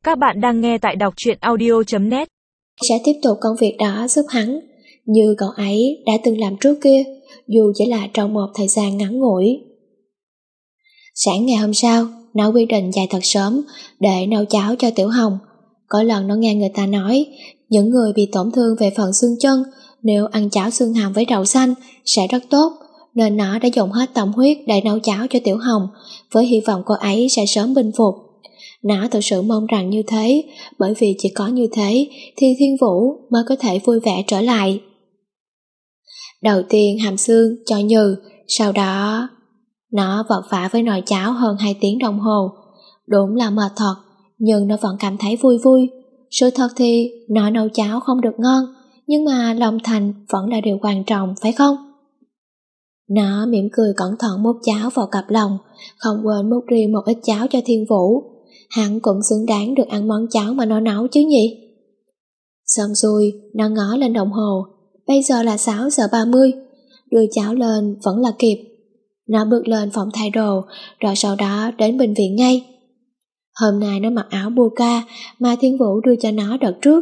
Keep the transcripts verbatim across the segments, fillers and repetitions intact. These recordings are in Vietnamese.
Các bạn đang nghe tại đọc truyện audio chấm net. Sẽ tiếp tục công việc đó giúp hắn, như cậu ấy đã từng làm trước kia, dù chỉ là trong một thời gian ngắn ngủi. Sáng ngày hôm sau, nó quyết định dậy thật sớm để nấu cháo cho Tiểu Hồng. Có lần nó nghe người ta nói, những người bị tổn thương về phần xương chân, nếu ăn cháo xương hàm với đậu xanh sẽ rất tốt, nên nó đã dùng hết tâm huyết để nấu cháo cho Tiểu Hồng, với hy vọng cô ấy sẽ sớm bình phục. Nó thực sự mong rằng như thế, bởi vì chỉ có như thế thì Thiên Vũ mới có thể vui vẻ trở lại. Đầu tiên hàm xương cho Như, sau đó nó vật vã với nồi cháo hơn hai tiếng đồng hồ. Đúng là mệt thật, nhưng nó vẫn cảm thấy vui vui. Sự thật thì nó nấu cháo không được ngon, nhưng mà lòng thành vẫn là điều quan trọng, phải không? Nó mỉm cười cẩn thận múc cháo vào cặp lòng, không quên múc riêng một ít cháo cho Thiên Vũ. Hắn cũng xứng đáng được ăn món cháo mà nó nấu chứ nhỉ? Xong xuôi, nó ngó lên đồng hồ. Bây giờ là sáu giờ ba mươi. Đưa cháo lên vẫn là kịp. Nó bước lên phòng thay đồ, rồi sau đó đến bệnh viện ngay. Hôm nay nó mặc áo burka mà Thiên Vũ đưa cho nó đợt trước.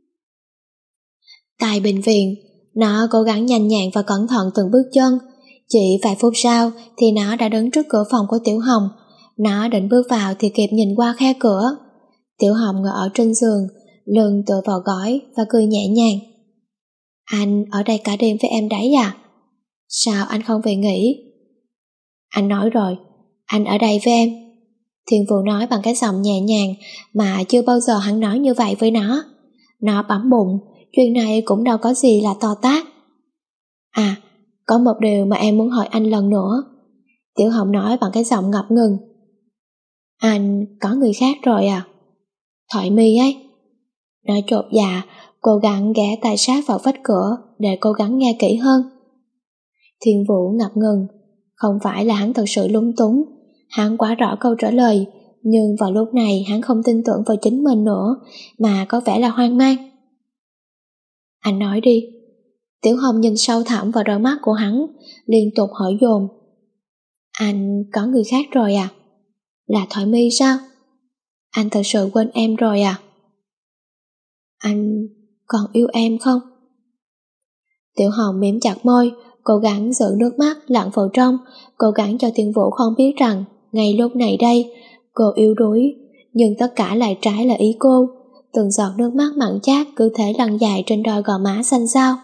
Tại bệnh viện, nó cố gắng nhanh nhẹn và cẩn thận từng bước chân. Chỉ vài phút sau thì nó đã đứng trước cửa phòng của Tiểu Hồng. Nó định bước vào thì kịp nhìn qua khe cửa. Tiểu Hồng ngồi ở trên giường, lưng tựa vào gối và cười nhẹ nhàng. Anh ở đây cả đêm với em đấy à? Sao anh không về nghỉ? Anh nói rồi, anh ở đây với em. Thiên Vũ nói bằng cái giọng nhẹ nhàng mà chưa bao giờ hắn nói như vậy với nó. Nó bấm bụng, chuyện này cũng đâu có gì là to tát. À, có một điều mà em muốn hỏi anh lần nữa. Tiểu Hồng nói bằng cái giọng ngập ngừng. Anh có người khác rồi à? Thoại Mi ấy. Nó chột dạ, cố gắng ghé tai sát vào vách cửa để cố gắng nghe kỹ hơn. Thiên Vũ ngập ngừng. Không phải là hắn thật sự lúng túng, hắn quá rõ câu trả lời, nhưng vào lúc này hắn không tin tưởng vào chính mình nữa, mà có vẻ là hoang mang. Anh nói đi. Tiểu Hồng nhìn sâu thẳm vào đôi mắt của hắn, liên tục hỏi dồn. Anh có người khác rồi à? Là Thoại Mi sao? Anh thật sự quên em rồi à? Anh còn yêu em không? Tiểu Hồng mím chặt môi, cố gắng giữ nước mắt lặn vào trong, cố gắng cho Thiên Vũ không biết rằng ngay lúc này đây cô yếu đuối, nhưng tất cả lại trái là ý cô. Từng giọt nước mắt mặn chát cứ thế lăn dài trên đôi gò má xanh xao.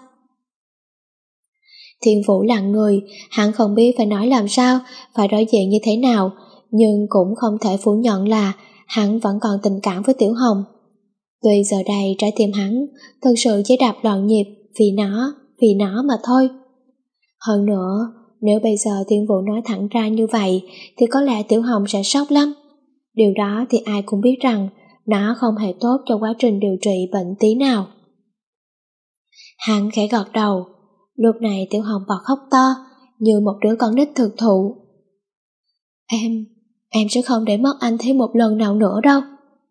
Thiên Vũ lặng người, hắn không biết phải nói làm sao, phải đối diện như thế nào, nhưng cũng không thể phủ nhận là hắn vẫn còn tình cảm với Tiểu Hồng. Tuy giờ đây trái tim hắn thực sự chỉ đập loạn nhịp vì nó, vì nó mà thôi. Hơn nữa, nếu bây giờ Thiên Vũ nói thẳng ra như vậy thì có lẽ Tiểu Hồng sẽ sốc lắm. Điều đó thì ai cũng biết rằng nó không hề tốt cho quá trình điều trị bệnh tí nào. Hắn khẽ gật đầu. Lúc này Tiểu Hồng bật khóc to như một đứa con nít thực thụ. Em, em sẽ không để mất anh thêm một lần nào nữa đâu.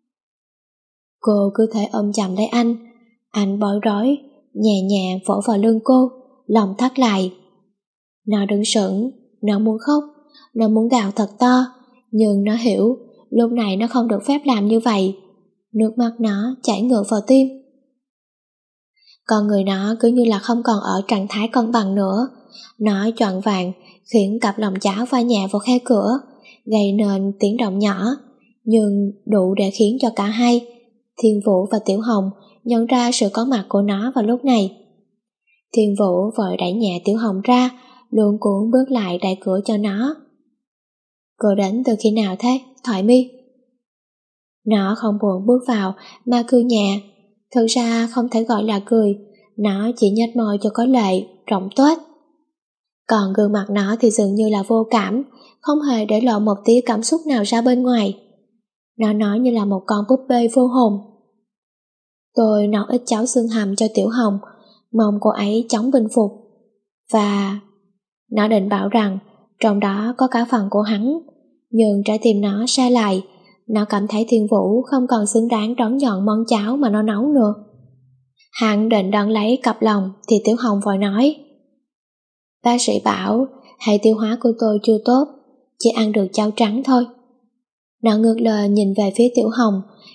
Cô cứ thể ôm chầm lấy anh. Anh bối rối, nhẹ nhẹ vỗ vào lưng cô, lòng thắt lại. Nó đứng sững, nó muốn khóc, nó muốn gào thật to, nhưng nó hiểu lúc này nó không được phép làm như vậy. Nước mắt nó chảy ngược vào tim. Con người nó cứ như là không còn ở trạng thái cân bằng nữa. Nó choạng vạng khiến cặp lòng cháo va nhẹ vào khe cửa, gây nên tiếng động nhỏ, nhưng đủ để khiến cho cả hai, Thiên Vũ và Tiểu Hồng, nhận ra sự có mặt của nó vào lúc này. Thiên Vũ vội đẩy nhẹ Tiểu Hồng ra, luống cuống bước lại đẩy cửa cho nó. Cô đến từ khi nào thế, Thoại Mi? Nó không buồn bước vào mà cười nhẹ. Thực ra không thể gọi là cười, nó chỉ nhếch môi cho có lệ, rộng tuếch. Còn gương mặt nó thì dường như là vô cảm, không hề để lộ một tí cảm xúc nào ra bên ngoài. Nó nói như là một con búp bê vô hồn. Tôi nấu ít cháo xương hầm cho Tiểu Hồng, mong cô ấy chóng bình phục. Và nó định bảo rằng trong đó có cả phần của hắn, nhưng trái tim nó sai lại. Nó cảm thấy Thiên Vũ không còn xứng đáng đón nhận món cháo mà nó nấu nữa. Hắn định đón lấy cặp lòng thì Tiểu Hồng vội nói. Bác sĩ bảo hệ tiêu hóa của tôi chưa tốt, chỉ ăn được cháo trắng thôi. Nó ngước lên nhìn về phía Tiểu Hồng,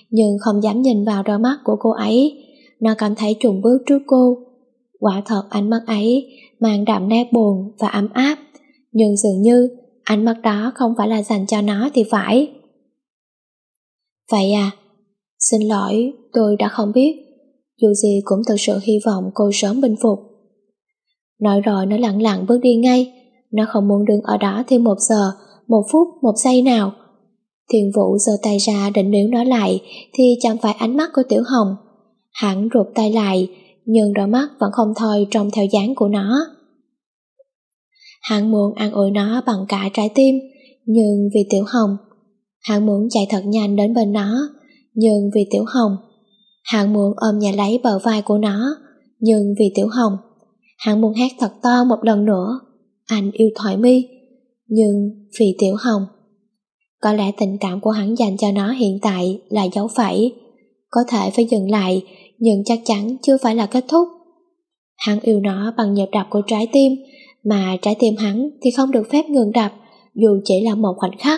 nhưng không dám nhìn vào đôi mắt của cô ấy. Nó cảm thấy chùng bước trước cô. Quả thật ánh mắt ấy mang đậm nét buồn và ấm áp, nhưng dường như ánh mắt đó không phải là dành cho nó thì phải. Vậy à? Xin lỗi, tôi đã không biết. Dù gì cũng thực sự hy vọng cô sớm bình phục. Nói rồi nó lặng lặng bước đi ngay. Nó không muốn đứng ở đó thêm một giờ, một phút, một giây nào. Thiên Vũ giơ tay ra định níu nó lại thì chẳng phải ánh mắt của Tiểu Hồng. Hắn rụt tay lại, nhưng đôi mắt vẫn không thôi trông theo dáng của nó. Hắn muốn an ủi nó bằng cả trái tim, nhưng vì Tiểu Hồng. Hắn muốn chạy thật nhanh đến bên nó, nhưng vì Tiểu Hồng. Hắn muốn ôm nhà lấy bờ vai của nó, nhưng vì Tiểu Hồng. Hắn muốn hét thật to một lần nữa, anh yêu Thoại My, nhưng vì Tiểu Hồng. Có lẽ tình cảm của hắn dành cho nó hiện tại là dấu phẩy, có thể phải dừng lại, nhưng chắc chắn chưa phải là kết thúc. Hắn yêu nó bằng nhịp đập của trái tim, mà trái tim hắn thì không được phép ngừng đập, dù chỉ là một khoảnh khắc.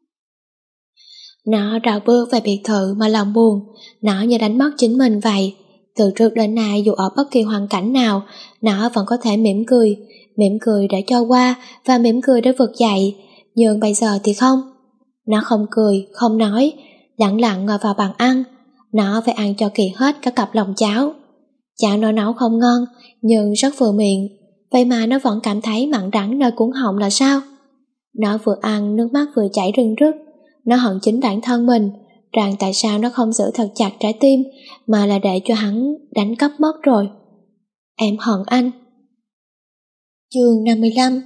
Nó rào bước về biệt thự mà lòng buồn, nó như đánh mất chính mình vậy. Từ trước đến nay dù ở bất kỳ hoàn cảnh nào, nó vẫn có thể mỉm cười, mỉm cười để cho qua và mỉm cười để vực dậy, nhưng bây giờ thì không. Nó không cười, không nói, lặng lặng ngồi vào bàn ăn. Nó phải ăn cho kỳ hết cả cặp lòng cháo. Cháo nó nấu không ngon, nhưng rất vừa miệng, vậy mà nó vẫn cảm thấy mặn đắng nơi cuống họng là sao? Nó vừa ăn, nước mắt vừa chảy rưng rức. Nó hận chính bản thân mình, rằng tại sao nó không giữ thật chặt trái tim, mà là để cho hắn đánh cắp mất rồi. Em hận anh. Chương năm mươi lăm.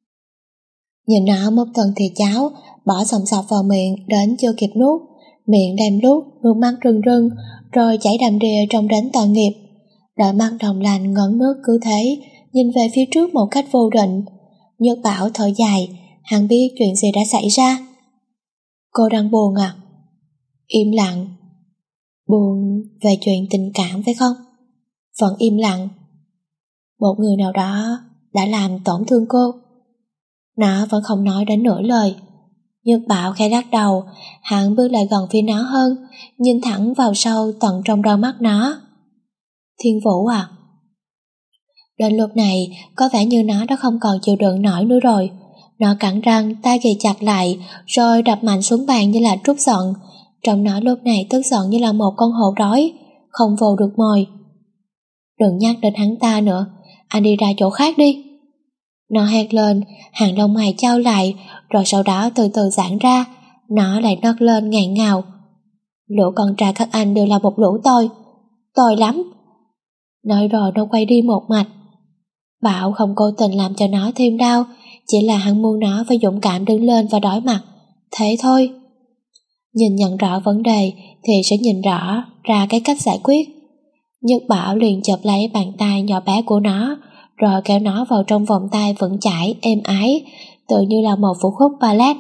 Nhìn nó một phần thì cháo, bỏ sòng sọc vào miệng đến chưa kịp nuốt, miệng đem lút, nước mắt rưng rưng, rồi chảy đầm đìa trông đến tội nghiệp. Đôi mắt đồng lành ngấn nước cứ thế, nhìn về phía trước một cách vô định. Nhược Bảo thở dài, hắn biết chuyện gì đã xảy ra. Cô đang buồn à? Im lặng. Buồn về chuyện tình cảm phải không? Vẫn im lặng. Một người nào đó đã làm tổn thương cô. Nó vẫn không nói đến nửa lời. Nhược Bảo khẽ lắc đầu, hắn bước lại gần phía nó hơn, nhìn thẳng vào sâu tận trong đôi mắt nó. Thiên Vũ à? Đến lúc này, có vẻ như nó đã không còn chịu đựng nổi nữa rồi. Nó cắn răng, tay ghì chặt lại, rồi đập mạnh xuống bàn như là trút giận. Trong nó lúc này tức giận như là một con hổ đói, không vồ được mồi. Đừng nhắc đến hắn ta nữa, anh đi ra chỗ khác đi. Nó hét lên, hàng lông mày chau lại, rồi sau đó từ từ giãn ra. Nó lại nấc lên ngạn ngào. Lũ con trai các anh đều là một lũ tồi, tồi lắm. Nói rồi nó quay đi một mạch. Bảo không cố tình làm cho nó thêm đau, chỉ là hắn muốn nó phải dũng cảm đứng lên và đối mặt, thế thôi. Nhìn nhận rõ vấn đề thì sẽ nhìn rõ ra cái cách giải quyết. Nhật Bảo liền chộp lấy bàn tay nhỏ bé của nó, rồi kéo nó vào trong vòng tay vững chãi, êm ái, tự như là một vũ khúc ballet.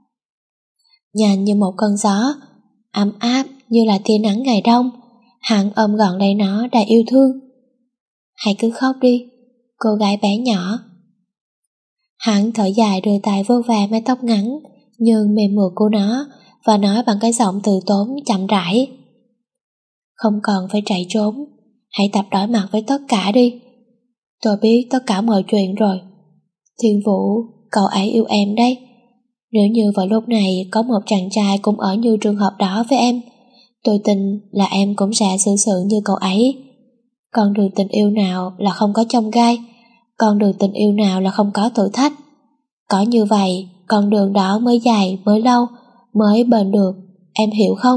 Nhanh như một cơn gió, ấm áp như là tia nắng ngày đông, hắn ôm gọn lấy nó đầy yêu thương. Hãy cứ khóc đi, cô gái bé nhỏ. Hắn thở dài đưa tay vô về mái tóc ngắn nhưng mềm mượt của nó và nói bằng cái giọng từ tốn chậm rãi. Không cần phải chạy trốn, hãy tập đối mặt với tất cả đi. Tôi biết tất cả mọi chuyện rồi. Thiên Vũ, cậu ấy yêu em đấy. Nếu như vào lúc này có một chàng trai cũng ở như trường hợp đó với em, tôi tin là em cũng sẽ xử sự như cậu ấy. Con đường tình yêu nào là không có chông gai, con đường tình yêu nào là không có thử thách. Có như vậy, con đường đó mới dài, mới lâu, mới bền được, em hiểu không?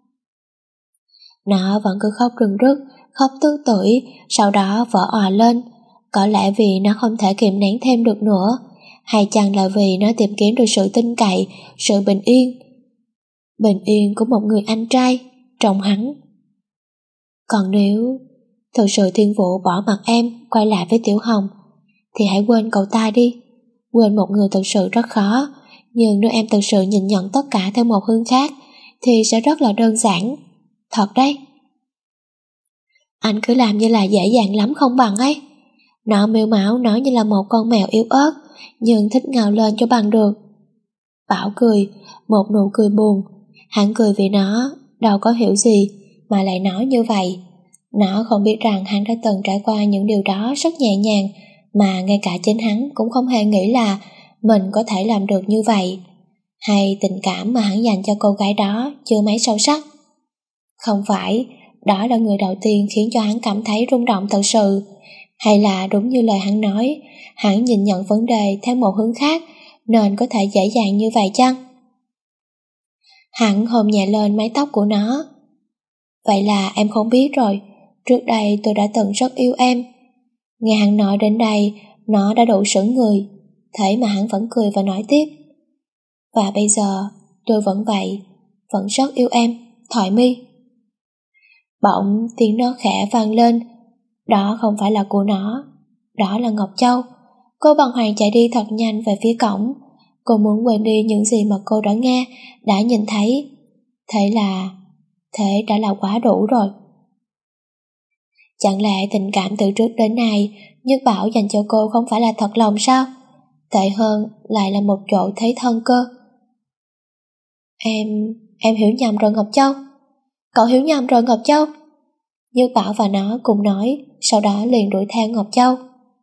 Nó vẫn cứ khóc rưng rức, khóc tức tưởi, sau đó vỡ òa lên. Có lẽ vì nó không thể kiềm nén thêm được nữa, hay chăng là vì nó tìm kiếm được sự tin cậy, sự bình yên. Bình yên của một người anh trai trong hắn. Còn nếu thực sự Thiên Vũ bỏ mặc em quay lại với Tiểu Hồng, thì hãy quên cậu ta đi. Quên một người thực sự rất khó, nhưng nếu em thực sự nhìn nhận tất cả theo một hướng khác thì sẽ rất là đơn giản. Thật đấy. Anh cứ làm như là dễ dàng lắm không bằng ấy. Nó mêu máo nói như là một con mèo yếu ớt, nhưng thích ngào lên cho bằng được. Bảo cười, một nụ cười buồn. Hắn cười vì nó, đâu có hiểu gì mà lại nói như vậy. Nó không biết rằng hắn đã từng trải qua những điều đó rất nhẹ nhàng, mà ngay cả chính hắn cũng không hề nghĩ là mình có thể làm được như vậy. Hay tình cảm mà hắn dành cho cô gái đó chưa mấy sâu sắc. Không phải đó là người đầu tiên khiến cho hắn cảm thấy rung động thật sự, hay là đúng như lời hắn nói, hắn nhìn nhận vấn đề theo một hướng khác nên có thể dễ dàng như vậy chăng? Hắn hôn nhẹ lên mái tóc của nó. Vậy là em không biết rồi, trước đây tôi đã từng rất yêu em. Nghe hắn nói đến đây, nó đã đủ sững người, thế mà hắn vẫn cười và nói tiếp. Và bây giờ tôi vẫn vậy, vẫn rất yêu em, Thoại My. Bỗng tiếng nó khẽ vang lên. Đó không phải là của nó, đó là Ngọc Châu. Cô bàng hoàng chạy đi thật nhanh về phía cổng. Cô muốn quên đi những gì mà cô đã nghe, đã nhìn thấy. Thế là, thế đã là quá đủ rồi. Chẳng lẽ tình cảm từ trước đến nay Nhất Bảo dành cho cô không phải là thật lòng sao? Tệ hơn lại là một chỗ thế thân cơ. Em, em hiểu nhầm rồi Ngọc Châu. Cậu hiểu nhầm rồi Ngọc Châu. Nhất Bảo và nó cùng nói, sau đó liền đuổi theo Ngọc Châu.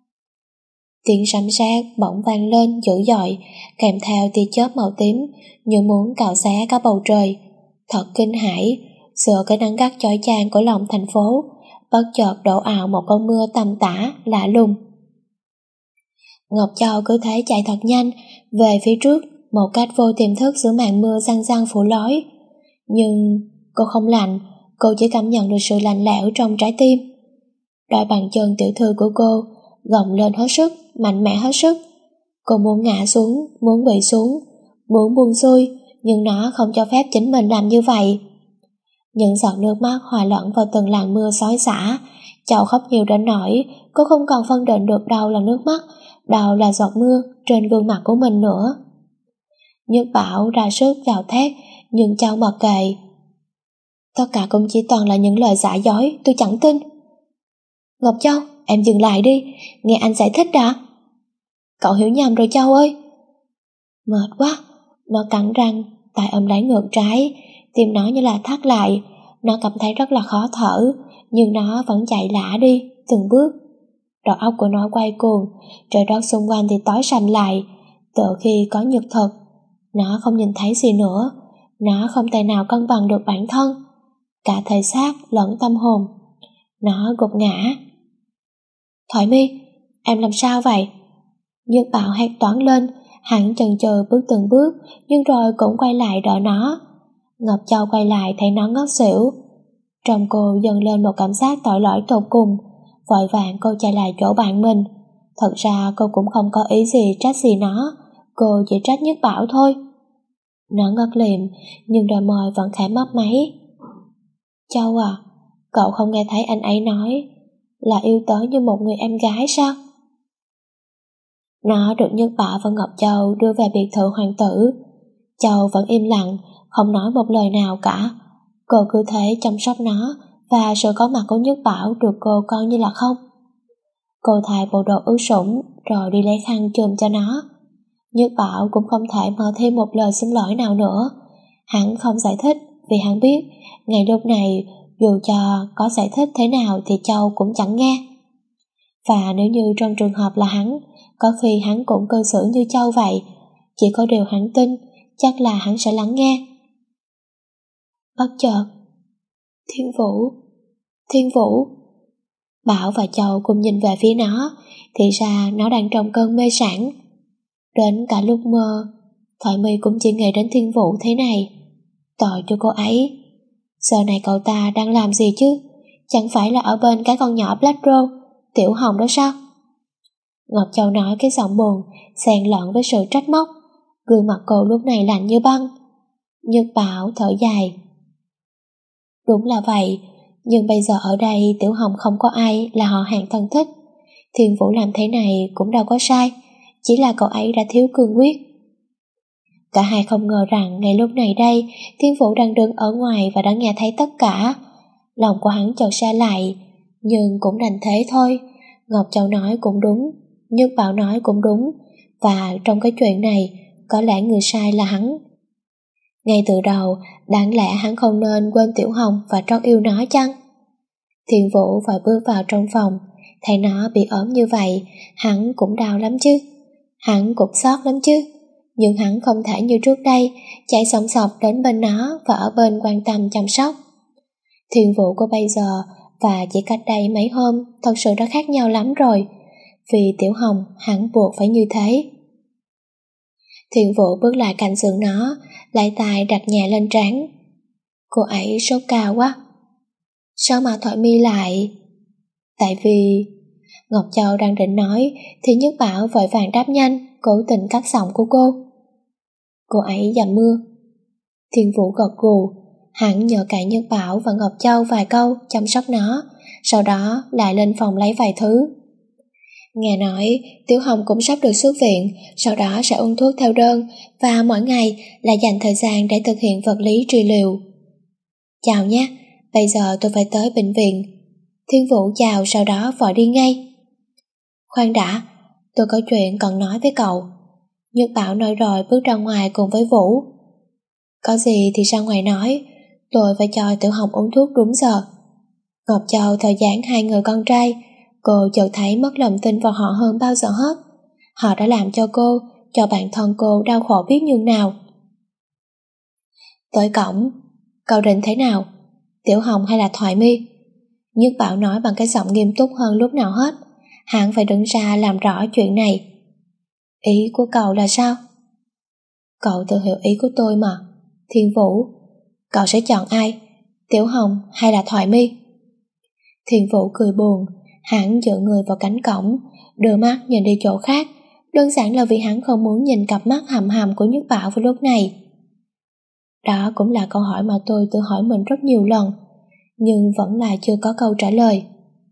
Tiếng sấm sét bỗng vang lên dữ dội, kèm theo tia chớp màu tím như muốn cào xé cả bầu trời. Thật kinh hãi, giữa cái nắng gắt chói chang của lòng thành phố, bất chợt đổ ào một cơn mưa tầm tã lạ lùng. Ngọc Châu cứ thế chạy thật nhanh về phía trước, một cách vô tiềm thức giữa màn mưa răng răng phủ lói. Nhưng cô không lạnh, cô chỉ cảm nhận được sự lạnh lẽo trong trái tim. Đôi bàn chân tiểu thư của cô gồng lên hết sức, mạnh mẽ hết sức. Cô muốn ngã xuống, muốn quỵ xuống, muốn buông xuôi, nhưng nó không cho phép chính mình làm như vậy. Những giọt nước mắt hòa lẫn vào từng làn mưa xối xả. Châu khóc nhiều đến nỗi cô không còn phân định được đâu là nước mắt, đâu là giọt mưa trên gương mặt của mình nữa. Nhất Bảo ra sức gào thét, nhưng Châu mặc kệ. Tất cả cũng chỉ toàn là những lời giả dối, tôi chẳng tin. Ngọc Châu, em dừng lại đi, nghe anh giải thích đã. Cậu hiểu nhầm rồi Châu ơi. Mệt quá, nó cắn răng, tay ôm lấy ngược trái, tim nó như là thắt lại. Nó cảm thấy rất là khó thở, nhưng nó vẫn chạy lả đi, từng bước. Đầu óc của nó quay cuồng, trời đất xung quanh thì tối sầm lại, tựa khi có nhược thực. Nó không nhìn thấy gì nữa, nó không thể nào cân bằng được bản thân, cả thể xác lẫn tâm hồn. Nó gục ngã. Thoại My, em làm sao vậy? Nhất Bảo hét toáng lên, hắn chần chừ bước từng bước, nhưng rồi cũng quay lại đỡ nó. Ngọc Châu quay lại thấy nó ngất xỉu. Trong cô dâng lên một cảm giác tội lỗi tột cùng. Vội vàng cô chạy lại chỗ bạn mình. Thật ra cô cũng không có ý gì trách gì nó, cô chỉ trách Nhất Bảo thôi. Nó ngất liệm, nhưng đôi môi vẫn khẽ mấp máy. Châu à, cậu không nghe thấy anh ấy nói là yêu tớ như một người em gái sao? Nó được Nhất Bảo và Ngọc Châu đưa về biệt thự hoàng tử. Châu vẫn im lặng, không nói một lời nào cả. Cô cứ thế chăm sóc nó, và sự có mặt của Nhất Bảo được cô coi như là không. Cô thay bộ đồ ướt sũng rồi đi lấy khăn chùm cho nó. Nhất Bảo cũng không thể mở thêm một lời xin lỗi nào nữa. Hắn không giải thích vì hắn biết ngay lúc này dù cho có giải thích thế nào thì Châu cũng chẳng nghe. Và nếu như trong trường hợp là hắn, có khi hắn cũng cư xử như Châu vậy. Chỉ có điều hắn tin chắc là hắn sẽ lắng nghe. Bất chợt, Thiên Vũ, Thiên Vũ. Bảo và Châu cùng nhìn về phía nó, thì ra nó đang trong cơn mê sảng. Đến cả lúc mơ, Thoại My cũng chỉ nghĩ đến Thiên Vũ thế này. Tội cho cô ấy. Giờ này cậu ta đang làm gì chứ? Chẳng phải là ở bên cái con nhỏ Black Rose, Tiểu Hồng đó sao? Ngọc Châu nói cái giọng buồn, xen lẫn với sự trách móc. Gương mặt cô lúc này lạnh như băng. Nhất Bảo thở dài. Đúng là vậy, nhưng bây giờ ở đây Tiểu Hồng không có ai là họ hàng thân thích. Thiên Vũ làm thế này cũng đâu có sai, chỉ là cậu ấy đã thiếu cương quyết. Cả hai không ngờ rằng ngay lúc này đây, Thiên Vũ đang đứng ở ngoài và đã nghe thấy tất cả. Lòng của hắn chợt xa lại, nhưng cũng đành thế thôi. Ngọc Châu nói cũng đúng, Nhất Bảo nói cũng đúng, và trong cái chuyện này, có lẽ người sai là hắn. Ngay từ đầu, đáng lẽ hắn không nên quên Tiểu Hồng và trót yêu nó chăng? Thiên Vũ vội bước vào trong phòng, thấy nó bị ốm như vậy, hắn cũng đau lắm chứ. Hắn cũng xót lắm chứ. Nhưng hắn không thể như trước đây chạy sòng sọc đến bên nó và ở bên quan tâm chăm sóc. Thiên Vũ của bây giờ và chỉ cách đây mấy hôm thật sự đã khác nhau lắm rồi. Vì Tiểu Hồng hắn buộc phải như thế. Thiên Vũ bước lại cạnh giường nó, lấy tay đặt nhẹ lên trán. Cô ấy sốt cao quá. Sao mà Thoại Mi lại? Tại vì... Ngọc Châu đang định nói thì Nhất Bảo vội vàng đáp nhanh, cố tình cắt giọng của cô. Cô ấy dầm mưa. Thiên Vũ gật gù, hắn nhờ cậy Nhất Bảo và Ngọc Châu vài câu chăm sóc nó, sau đó lại lên phòng lấy vài thứ. Nghe nói Tiểu Hồng cũng sắp được xuất viện, sau đó sẽ uống thuốc theo đơn và mỗi ngày lại dành thời gian để thực hiện vật lý trị liệu. Chào nhé, bây giờ tôi phải tới bệnh viện. Thiên Vũ chào sau đó vội đi ngay. Khoan đã, tôi có chuyện cần nói với cậu. Nhất Bảo nói rồi bước ra ngoài cùng với Vũ. Có gì thì ra ngoài nói, tôi phải cho Tiểu Hồng uống thuốc đúng giờ. Ngọc Châu thời giãn hai người con trai, cô chợt thấy mất lòng tin vào họ hơn bao giờ hết. Họ đã làm cho cô, cho bản thân cô đau khổ biết nhường nào. Tới cổng, cậu định thế nào? Tiểu Hồng hay là Thoại Mi? Nhất Bảo nói bằng cái giọng nghiêm túc hơn lúc nào hết. Hắn phải đứng ra làm rõ chuyện này. Ý của cậu là sao? Cậu tự hiểu ý của tôi mà. Thiên Vũ, cậu sẽ chọn ai? Tiểu Hồng hay là Thoại Mi? Thiên Vũ cười buồn, hắn dựa người vào cánh cổng, đưa mắt nhìn đi chỗ khác, đơn giản là vì hắn không muốn nhìn cặp mắt hầm hầm của Nhất Bảo vào lúc này. Đó cũng là câu hỏi mà tôi tự hỏi mình rất nhiều lần, nhưng vẫn là chưa có câu trả lời.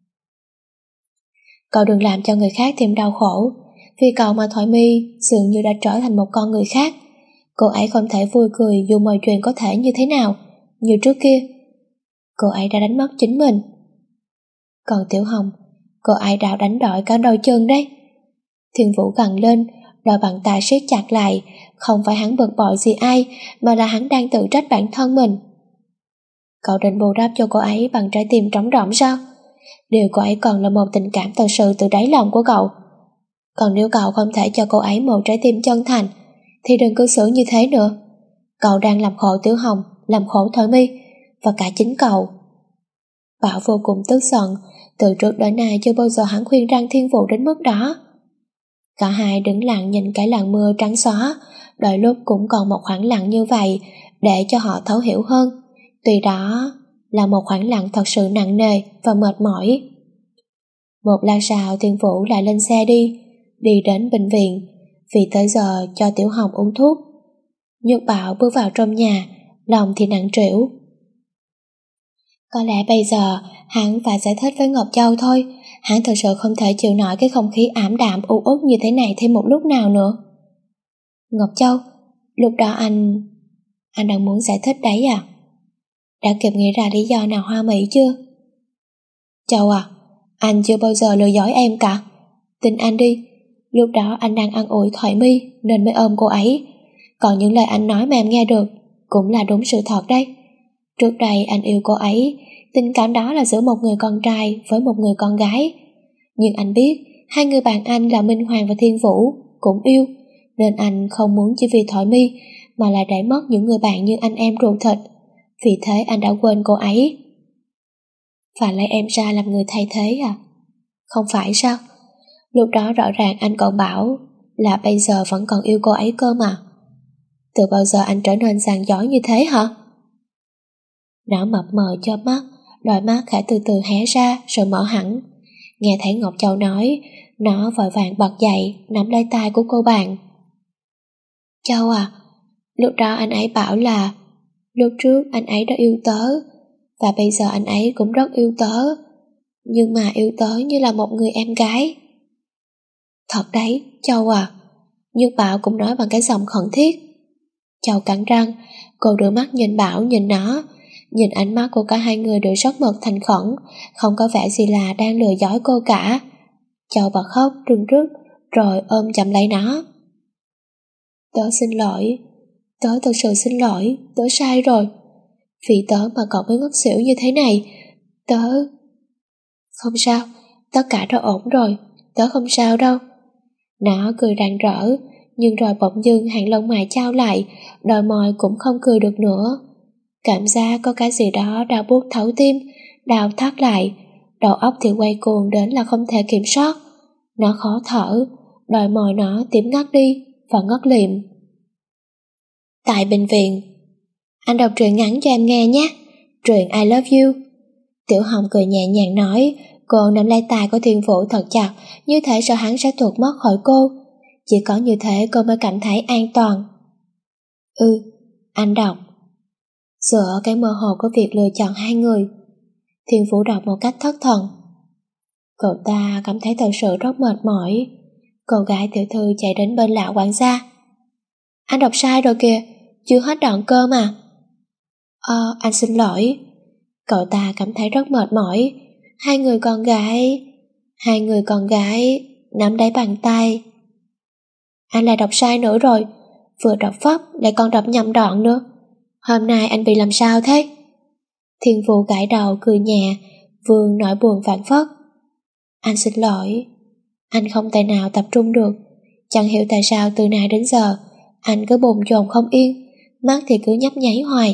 Cậu đừng làm cho người khác thêm đau khổ. Vì cậu mà Thoại Mi dường như đã trở thành một con người khác. Cô ấy không thể vui cười dù mọi chuyện có thể như thế nào, như trước kia. Cô ấy đã đánh mất chính mình. Còn Tiểu Hồng, cô ấy đã đánh đổi cả đôi chân đấy. Thiên Vũ gằn lên, đôi bàn tay siết chặt lại. Không phải hắn bực bội gì ai, mà là hắn đang tự trách bản thân mình. Cậu định bù đắp cho cô ấy bằng trái tim trống rỗng sao? Điều cô ấy cần là một tình cảm thật sự từ đáy lòng của cậu. Còn nếu cậu không thể cho cô ấy một trái tim chân thành, thì đừng cư xử như thế nữa. Cậu đang làm khổ Tiểu Hồng, làm khổ Thoại Mi và cả chính cậu. Bảo vô cùng tức giận. Từ trước đến nay chưa bao giờ hắn khuyên răn Thiên Vũ đến mức đó. Cả hai đứng lặng nhìn cái làn mưa trắng xóa, đôi lúc cũng còn một khoảng lặng như vậy để cho họ thấu hiểu hơn. Tuy đó là một khoảng lặng thật sự nặng nề và mệt mỏi. Một lát sau Thiên Vũ lại lên xe đi, đi đến bệnh viện, vì tới giờ cho Tiểu Hồng uống thuốc. Nhất Bảo bước vào trong nhà, lòng thì nặng trĩu. Có lẽ bây giờ hắn phải giải thích với Ngọc Châu thôi. Hắn thật sự không thể chịu nổi cái không khí ảm đạm u uất như thế này thêm một lúc nào nữa. Ngọc Châu, lúc đó anh... Anh đang muốn giải thích đấy à? Đã kịp nghĩ ra lý do nào hoa mỹ chưa? Châu à, anh chưa bao giờ lừa dối em cả. Tin anh đi, lúc đó anh đang ăn ủi Thoại Mi nên mới ôm cô ấy. Còn những lời anh nói mà em nghe được cũng là đúng sự thật đấy. Trước đây anh yêu cô ấy, tình cảm đó là giữa một người con trai với một người con gái. Nhưng anh biết hai người bạn anh là Minh Hoàng và Thiên Vũ cũng yêu, nên anh không muốn chỉ vì Thoại Mi mà lại để mất những người bạn như anh em ruột thịt. Vì thế anh đã quên cô ấy và lấy em ra làm người thay thế à? Không phải sao? Lúc đó rõ ràng anh còn bảo là bây giờ vẫn còn yêu cô ấy cơ mà. Từ bao giờ anh trở nên sàn giỏi như thế hả? Nó mập mờ chớp mắt, đôi mắt khẽ từ từ hé ra rồi mở hẳn. Nghe thấy Ngọc Châu nói, nó vội vàng bật dậy nắm lấy tay của cô bạn. Châu à, lúc đó anh ấy bảo là lúc trước anh ấy đã yêu tớ, và bây giờ anh ấy cũng rất yêu tớ, nhưng mà yêu tớ như là một người em gái. Thật đấy, Châu à. Nhất Bảo cũng nói bằng cái giọng khẩn thiết. Châu cắn răng, cô đưa mắt nhìn Bảo nhìn nó. Nhìn ánh mắt của cả hai người đều rất mực thành khẩn, không có vẻ gì là đang lừa dối cô cả. Châu bật khóc rưng rức rồi ôm chậm lấy nó. Tớ xin lỗi, Tớ thật sự xin lỗi, tớ sai rồi. Vì tớ mà cậu mới ngất xỉu như thế này. Tớ... Không sao, tất cả đã ổn rồi, tớ không sao đâu. Nó cười rạng rỡ, nhưng rồi bỗng dưng hàng lông mày chao lại, đôi môi cũng không cười được nữa. Cảm giác có cái gì đó đau buốt thấu tim, đau thắt lại, đầu óc thì quay cuồng đến là không thể kiểm soát. Nó khó thở, đôi môi nó tím ngắt đi và ngất liệm. Tại bệnh viện. Anh đọc truyện ngắn cho em nghe nhé. Truyện I Love You. Tiểu Hồng cười nhẹ nhàng nói, cô nắm lấy tay của Thiên Vũ thật chặt, như thể sợ hắn sẽ tuột mất khỏi cô. Chỉ có như thế cô mới cảm thấy an toàn. Ừ, anh đọc. Giữa cái mơ hồ của việc lựa chọn hai người, Thiên Vũ đọc một cách thất thần. Cậu ta cảm thấy thật sự rất mệt mỏi. Cô gái tiểu thư chạy đến bên lão quản gia. Anh đọc sai rồi kìa, chưa hết đoạn cơ mà. Ờ, anh xin lỗi. Cậu ta cảm thấy rất mệt mỏi. Hai người con gái... Hai người con gái... nắm đáy bàn tay. Anh lại đọc sai nữa rồi. Vừa đọc pháp lại còn đọc nhầm đoạn nữa. Hôm nay anh bị làm sao thế? Thiên Vũ gãi đầu cười nhẹ, vương nỗi buồn phảng phất. Anh xin lỗi. Anh không thể nào tập trung được. Chẳng hiểu tại sao từ nay đến giờ anh cứ bồn chồn không yên, mắt thì cứ nhấp nháy hoài.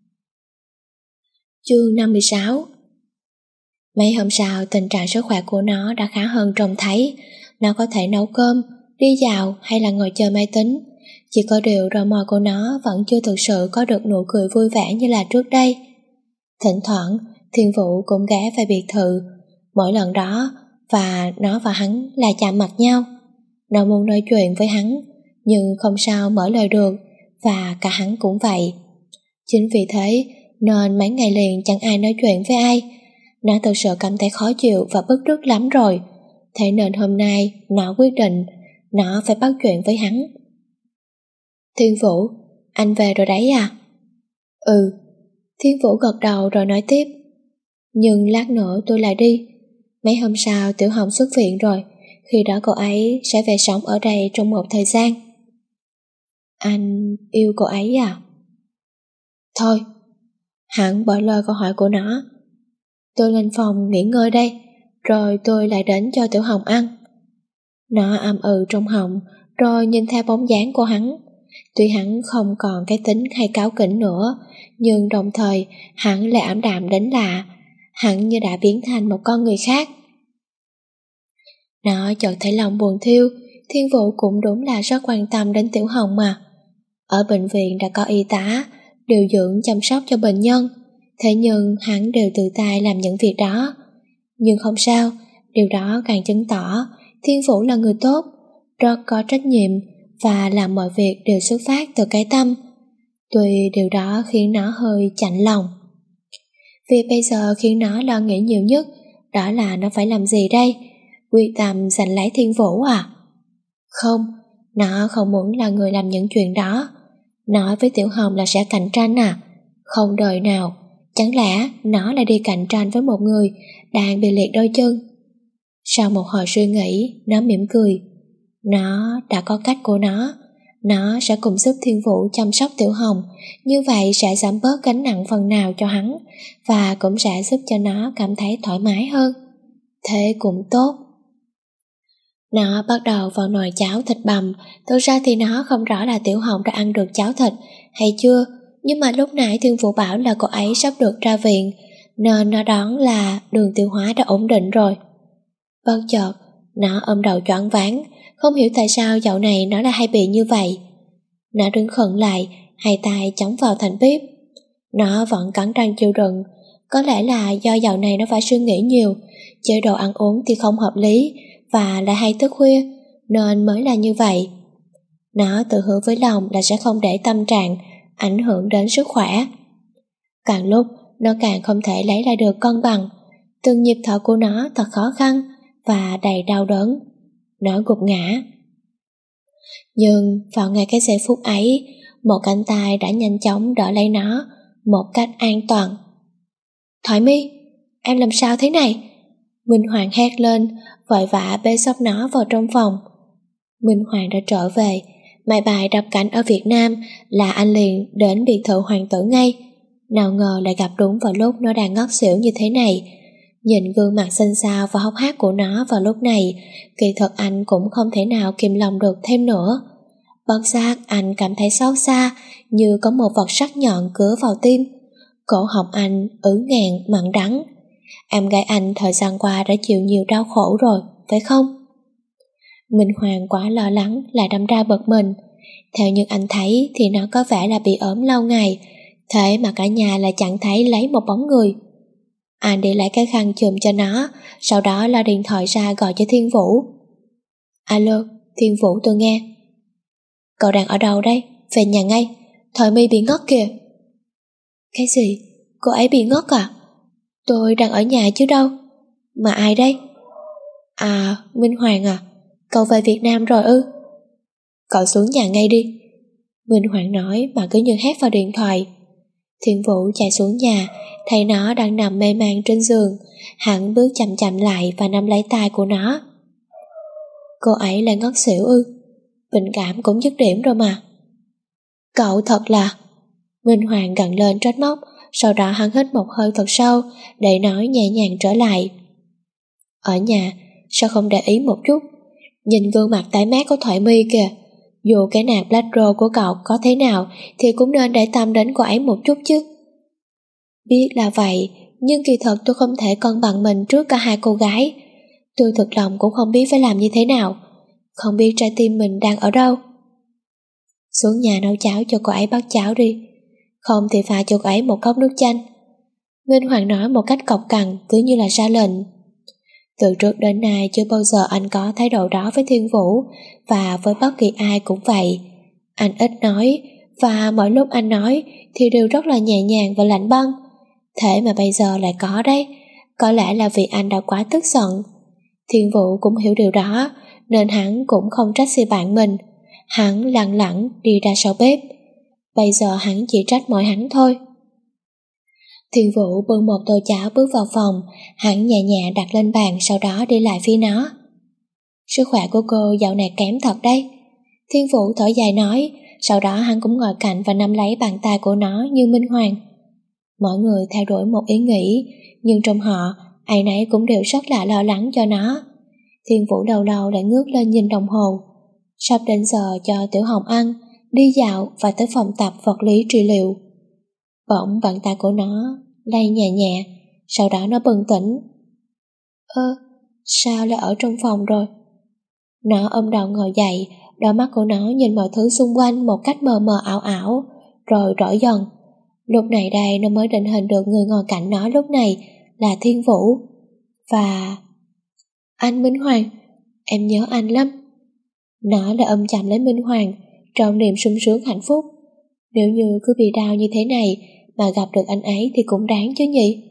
Chương năm mươi sáu. Mấy hôm sau tình trạng sức khỏe của nó đã khá hơn trông thấy. Nó có thể nấu cơm, đi dạo hay là ngồi chơi máy tính. Chỉ có điều đôi môi của nó vẫn chưa thực sự có được nụ cười vui vẻ như là trước đây. Thỉnh thoảng Thiên Vũ cũng ghé về biệt thự. Mỗi lần đó và nó và hắn là chạm mặt nhau. Nó muốn nói chuyện với hắn, nhưng không sao mở lời được, và cả hắn cũng vậy. Chính vì thế nên mấy ngày liền chẳng ai nói chuyện với ai. Nó thực sự cảm thấy khó chịu và bức rứt lắm rồi. Thế nên hôm nay nó quyết định nó phải bắt chuyện với hắn. Thiên Vũ, anh về rồi đấy à? Ừ. Thiên Vũ gật đầu rồi nói tiếp. Nhưng lát nữa tôi lại đi. Mấy hôm sau Tiểu Hồng xuất viện rồi. Khi đó cô ấy sẽ về sống ở đây trong một thời gian. Anh yêu cô ấy à? Thôi. Hắn bỏ lơ câu hỏi của nó. Tôi lên phòng nghỉ ngơi đây, rồi tôi lại đến cho Tiểu Hồng ăn. Nó ậm ừ trong họng, rồi nhìn theo bóng dáng của hắn. Tuy hắn không còn cái tính hay cáu kỉnh nữa, nhưng đồng thời hắn lại ảm đạm đến lạ. Hắn như đã biến thành một con người khác. Nó chợt thấy lòng buồn thiêu. Thiên Vũ cũng đúng là rất quan tâm đến Tiểu Hồng mà. Ở bệnh viện đã có y tá điều dưỡng chăm sóc cho bệnh nhân, thế nhưng hắn đều tự tay làm những việc đó. Nhưng không sao, điều đó càng chứng tỏ Thiên Vũ là người tốt, rất có trách nhiệm và làm mọi việc đều xuất phát từ cái tâm. Tuy điều đó khiến nó hơi chạnh lòng. Việc bây giờ khiến nó lo nghĩ nhiều nhất đó là nó phải làm gì đây? Quyết tâm giành lấy Thiên Vũ à? Không, nó không muốn là người làm những chuyện đó. Nói với Tiểu Hồng là sẽ cạnh tranh à? Không đời nào. Chẳng lẽ nó lại đi cạnh tranh với một người đang bị liệt đôi chân? Sau một hồi suy nghĩ, nó mỉm cười. Nó đã có cách của nó. Nó sẽ cùng giúp Thiên Vũ chăm sóc Tiểu Hồng. Như vậy sẽ giảm bớt gánh nặng phần nào cho hắn, và cũng sẽ giúp cho nó cảm thấy thoải mái hơn. Thế cũng tốt. Nó bắt đầu vào nồi cháo thịt bằm. Thực ra thì nó không rõ là Tiểu Hồng đã ăn được cháo thịt hay chưa, nhưng mà lúc nãy Thiên Vũ bảo là cô ấy sắp được ra viện, nên nó đoán là đường tiêu hóa đã ổn định rồi. Bất chợt nó ôm đầu choáng váng, không hiểu tại sao dạo này nó lại hay bị như vậy. Nó đứng khựng lại, hai tay chống vào thành bếp. Nó vẫn cắn răng chịu đựng. Có lẽ là do dạo này nó phải suy nghĩ nhiều, chế độ ăn uống thì không hợp lý và lại hay thức khuya, nên mới là như vậy. Nó tự hứa với lòng là sẽ không để tâm trạng ảnh hưởng đến sức khỏe. Càng lúc nó càng không thể lấy lại được cân bằng. Từng nhịp thở của nó thật khó khăn và đầy đau đớn. Nó gục ngã. Nhưng vào ngay cái giây phút ấy, một cánh tay đã nhanh chóng đỡ lấy nó một cách an toàn. Thoại Mi, em làm sao thế này? Minh Hoàng hét lên, vội vã bế xốc nó vào trong phòng. Minh Hoàng đã trở về, Mai bài đập cảnh ở Việt Nam là anh liền đến biệt thự hoàng tử ngay. Nào ngờ lại gặp đúng vào lúc nó đang ngất xỉu như thế này. Nhìn gương mặt xinh xao và hốc hác của nó vào lúc này, kỳ thực anh cũng không thể nào kìm lòng được thêm nữa. Bất giác anh cảm thấy xót xa, như có một vật sắc nhọn cứa vào tim. Cổ họng anh ứ nghẹn mặn đắng. Em gái anh thời gian qua đã chịu nhiều đau khổ rồi, phải không? Minh Hoàng quá lo lắng lại đâm ra bực mình. Theo như anh thấy thì nó có vẻ là bị ốm lâu ngày, thế mà cả nhà lại chẳng thấy lấy một bóng người. Anh đi lấy cái khăn chùm cho nó, sau đó lo điện thoại ra gọi cho Thiên Vũ. Alo, Thiên Vũ, tôi nghe. Cậu đang ở đâu đấy? Về nhà ngay, Thời My bị ngất kìa. Cái gì? Cô ấy bị ngất à? Tôi đang ở nhà chứ đâu. Mà ai đây? À, Minh Hoàng à, cậu về Việt Nam rồi ư? Cậu xuống nhà ngay đi, Minh Hoàng nói mà cứ như hét vào điện thoại. Thiên Vũ chạy xuống nhà, thấy nó đang nằm mê man trên giường. Hắn bước chậm chậm lại và nắm lấy tay của nó. Cô ấy lại ngất xỉu ư? Bệnh cảm cũng dứt điểm rồi mà. Cậu thật là... Minh Hoàng gằn lên trách móc. Sau đó hắn hít một hơi thật sâu để nói nhẹ nhàng trở lại. Ở nhà sao không để ý một chút? Nhìn gương mặt tái mét của Thoại My kìa. Dù cái nàng Black Rose của cậu có thế nào thì cũng nên để tâm đến cô ấy một chút chứ. Biết là vậy, nhưng kỳ thật tôi không thể cân bằng mình trước cả hai cô gái. Tôi thực lòng cũng không biết phải làm như thế nào, không biết trái tim mình đang ở đâu. Xuống nhà nấu cháo cho cô ấy bát cháo đi, không thì pha cho cô ấy một cốc nước chanh. Minh Hoàng nói một cách cộc cằn, cứ như là ra lệnh. Từ trước đến nay chưa bao giờ anh có thái độ đó với Thiên Vũ, và với bất kỳ ai cũng vậy. Anh ít nói, và mỗi lúc anh nói thì đều rất là nhẹ nhàng và lạnh băng. Thế mà bây giờ lại có đấy. Có lẽ là vì anh đã quá tức giận. Thiên Vũ cũng hiểu điều đó, nên hắn cũng không trách gì bạn mình. Hắn lặng lặng đi ra sau bếp. Bây giờ hắn chỉ trách mỗi hắn thôi. Thiên Vũ bưng một tô cháo bước vào phòng. Hắn nhẹ nhẹ đặt lên bàn, sau đó đi lại phía nó. Sức khỏe của cô dạo này kém thật đấy, Thiên Vũ thở dài nói. Sau đó hắn cũng ngồi cạnh và nắm lấy bàn tay của nó như Minh Hoàng. Mọi người thay đổi một ý nghĩ, nhưng trong họ ai nấy cũng đều rất là lo lắng cho nó. Thiên Vũ lâu lâu lại ngước lên nhìn đồng hồ. Sắp đến giờ cho Tiểu Hồng ăn, đi dạo và tới phòng tập vật lý trị liệu. Bỗng bàn tay của nó lay nhẹ nhẹ, sau đó nó bừng tỉnh. Ơ, sao lại ở trong phòng rồi? Nó ôm đầu ngồi dậy, đôi mắt của nó nhìn mọi thứ xung quanh một cách mờ mờ ảo ảo, rồi rõ dần. Lúc này đây nó mới định hình được người ngồi cạnh nó lúc này là Thiên Vũ. Và... Anh Minh Hoàng, em nhớ anh lắm. Nó đã ôm chầm lấy Minh Hoàng trong niềm sung sướng hạnh phúc. Nếu như cứ bị đau như thế này mà gặp được anh ấy thì cũng đáng chứ nhỉ.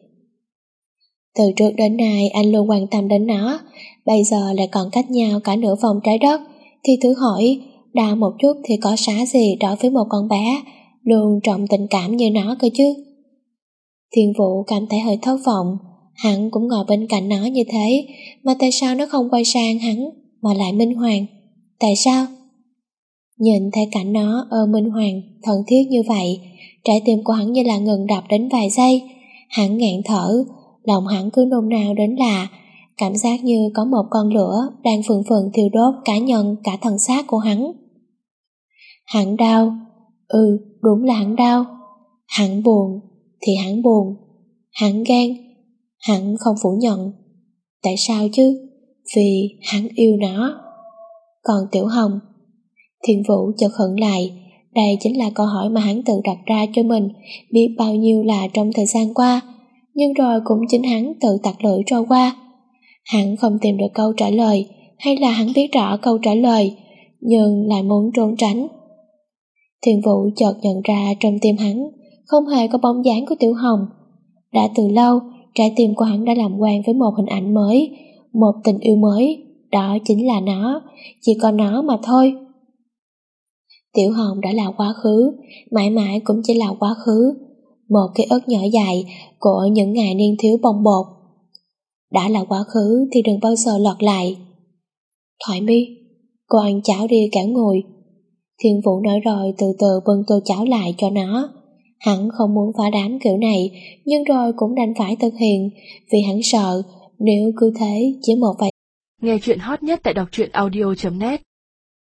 Từ trước đến nay anh luôn quan tâm đến nó, bây giờ lại còn cách nhau cả nửa vòng trái đất, thì thử hỏi, đau một chút thì có xá gì đối với một con bé luôn trọng tình cảm như nó cơ chứ. Thiên Vũ cảm thấy hơi thất vọng. Hắn cũng ngồi bên cạnh nó như thế, mà tại sao nó không quay sang hắn mà lại Minh Hoàng? Tại sao? Nhìn thấy cảnh nó ôm Minh Hoàng thân thiết như vậy, trái tim của hắn như là ngừng đập đến vài giây. Hắn nghẹn thở, lòng hắn cứ nôn nao đến lạ, cảm giác như có một con lửa đang phừng phừng thiêu đốt cá nhân cả thân xác của hắn. Hắn đau, ừ đúng là hắn đau. Hắn buồn thì hắn buồn, hắn ghen, hắn không phủ nhận. Tại sao chứ? Vì hắn yêu nó. Còn Tiểu Hồng? Thiên Vũ chợt khựng lại. Đây chính là câu hỏi mà hắn tự đặt ra cho mình biết bao nhiêu là trong thời gian qua, nhưng rồi cũng chính hắn tự tặc lưỡi trôi qua. Hắn không tìm được câu trả lời, hay là hắn biết rõ câu trả lời nhưng lại muốn trốn tránh. Thiên Vũ chợt nhận ra trong tim hắn không hề có bóng dáng của Tiểu Hồng. Đã từ lâu, trái tim của hắn đã làm quen với một hình ảnh mới, một tình yêu mới, đó chính là nó, chỉ có nó mà thôi. Tiểu Hồng đã là quá khứ, mãi mãi cũng chỉ là quá khứ, một ký ức nhỏ dài của những ngày niên thiếu bồng bột. Đã là quá khứ thì đừng bao giờ lọt lại. Thoại My, cô ăn cháo đi cả ngồi. Thiên Vũ nói rồi từ từ bưng tô cháo lại cho nó. Hắn không muốn phá đám kiểu này, nhưng rồi cũng đành phải thực hiện, vì hắn sợ nếu cứ thế chỉ một vài. Nghe chuyện hot nhất tại đọc truyện audio chấm net